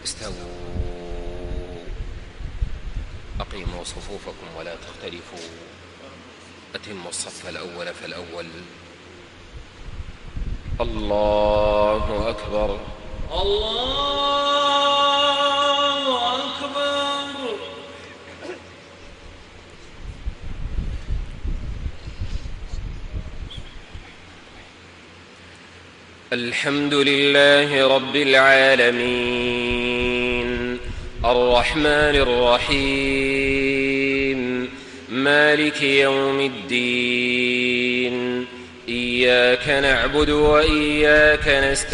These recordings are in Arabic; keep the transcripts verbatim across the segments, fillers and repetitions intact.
استووا أقيموا صفوفكم ولا تختلفوا أتموا الصف الأول فالأول. الله أكبر. الله أكبر. الحمد لله رب العالمين الرحمن الرحيم مالك يوم الدين. إياك نعبد وإياك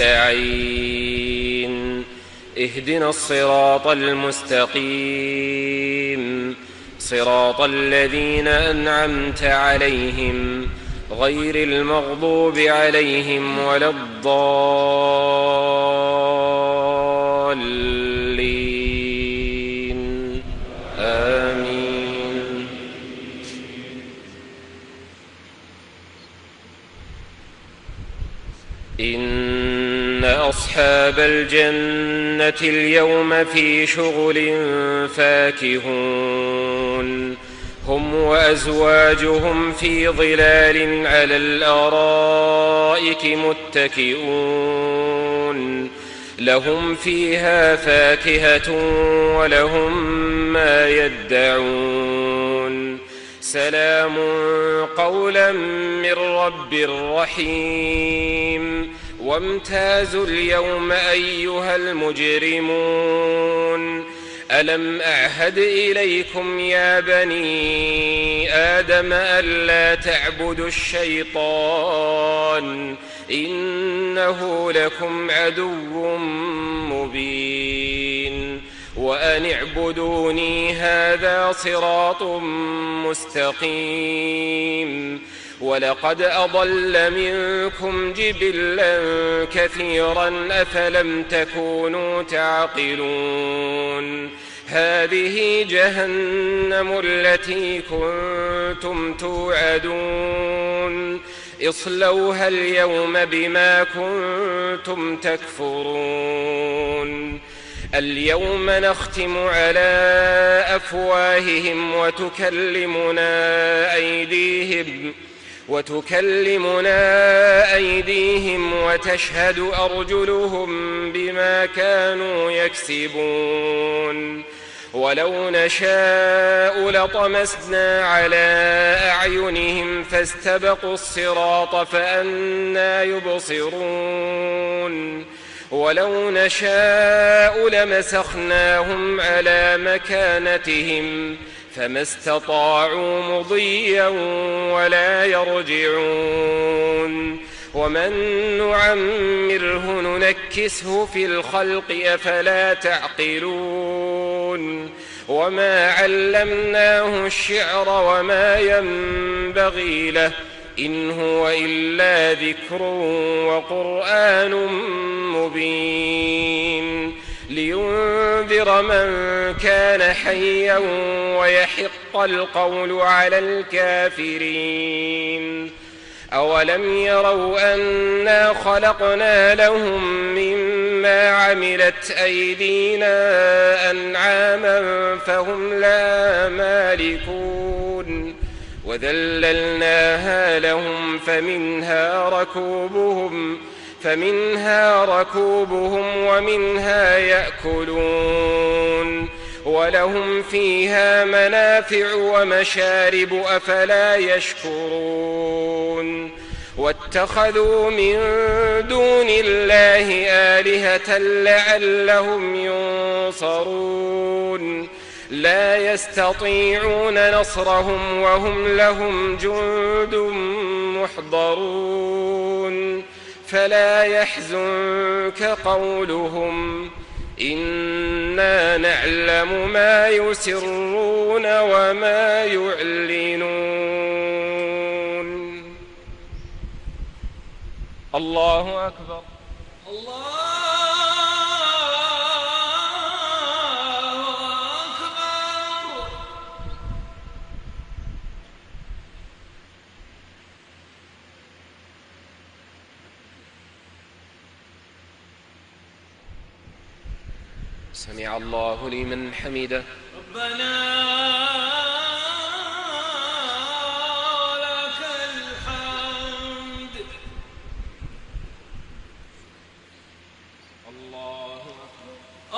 نستعين. اهدنا الصراط المستقيم صراط الذين أنعمت عليهم غير المغضوب عليهم ولا الضالين. آمين. إن أصحاب الجنة اليوم في شغل فاكهون هم وأزواجهم في ظلال على الأرائك متكئون لهم فيها فاكهة ولهم ما يدعون. سلام قولا من رب رحيم. وامتازوا اليوم أيها المجرمون. ألم أعهد إليكم يا بني آدم ألا تعبدوا الشيطان إنه لكم عدو مبين. وأن اعبدوني هذا صراط مستقيم. ولقد أضل منكم جبلا كثيرا أفلم تكونوا تعقلون. هذه جهنم التي كنتم توعدون اصلوها اليوم بما كنتم تكفرون. اليوم نختم على أفواههم وتكلمنا أيديهم وتكلمنا أيديهم وتشهد أرجلهم بما كانوا يكسبون. ولو نشاء لطمسنا على أعينهم فاستبقوا الصراط فأنى يبصرون. ولو نشاء لمسخناهم على مكانتهم فما استطاعوا مضيا ولا يرجعون. ومن نعمره ننكسه في الخلق أفلا تعقلون. وما علمناه الشعر وما ينبغي له إن هو إلا ذكر وقرآن مبين. لينذر من كان حيا ويحق القول على الكافرين. أولم يروا أنا خلقنا لهم مما عملت أيدينا أنعاما فهم لا مالكون. وذللناها لهم فمنها ركوبهم فمنها ركوبهم ومنها يأكلون. ولهم فيها منافع ومشارب أفلا يشكرون. واتخذوا من دون الله آلهة لعلهم ينصرون. لا يستطيعون نصرهم وهم لهم جند محضرون. فلا يحزنك قولهم إنا نعلم ما يسرون وما يعلنون. الله أكبر. الله أكبر. سمع الله لمن حمده. ربنا لك الحمد. الله أكبر.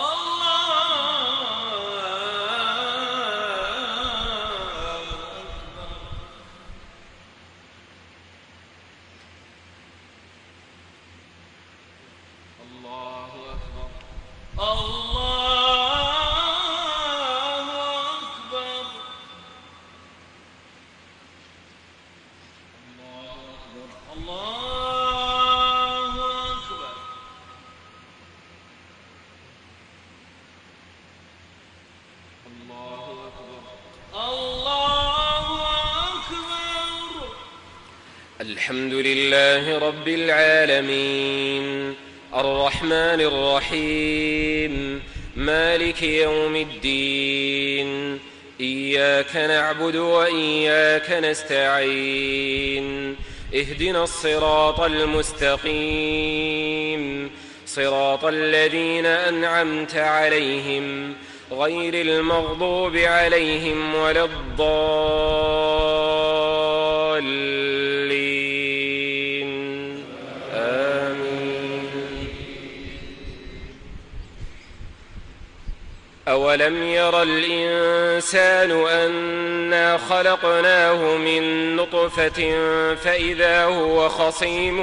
الله أكبر. الله أكبر. الله أكبر. الله أكبر. الله أكبر. الحمد لله رب العالمين الرحمن الرحيم مالك يوم الدين إياك نعبد وإياك نستعين اهدنا الصراط المستقيم صراط الذين أنعمت عليهم غير المغضوب عليهم ولا الضالين آمين. أولم ير الإنسان أنا خلقناه من نطفة فإذا هو خصيم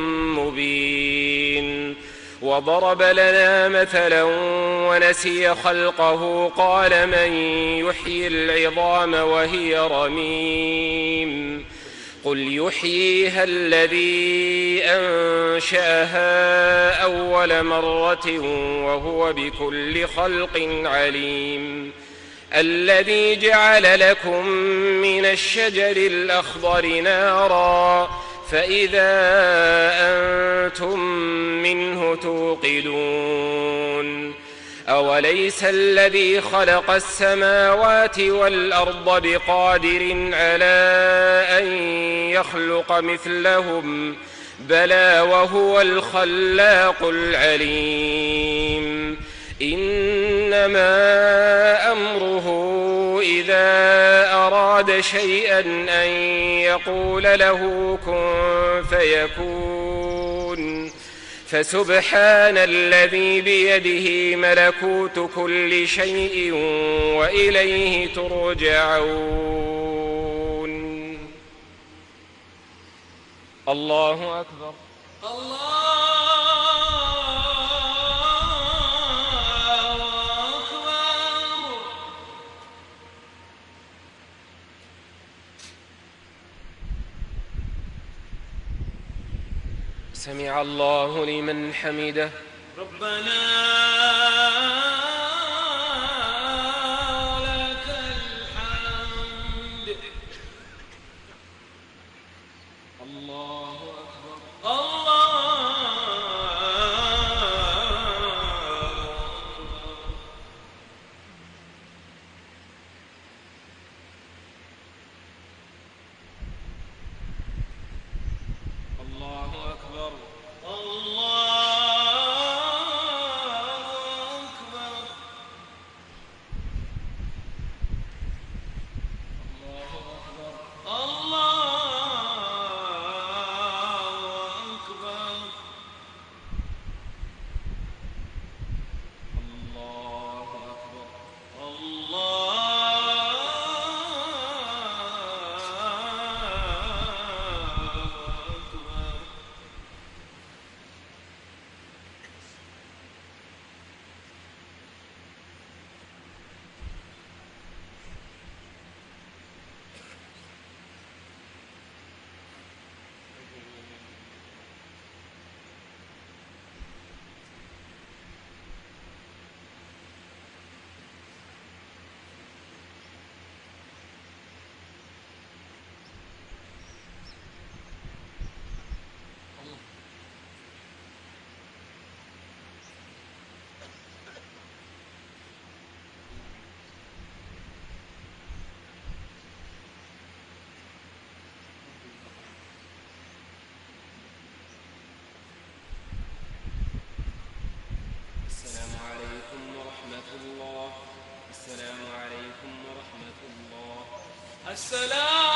مبين وضرب لنا مثلا ونسي خلقه قال من يحيي العظام وهي رميم قل يحييها الذي أنشأها أول مرة وهو بكل خلق عليم الذي جعل لكم من الشجر الأخضر نارا فإذا أنتم منه توقدون أوليس الذي خلق السماوات والأرض بقادر على أن يخلق مثلهم بلى وهو الخلاق العليم إنما أمره إذا أراد شيئا أن يقول له كن فيكون فسبحان الذي بيده ملكوت كل شيء وإليه ترجعون. الله أكبر. الله أكبر. سمع الله لمن حمده. ربنا لك الحمد. الله أكبر. الله الله أكبر. الله السلام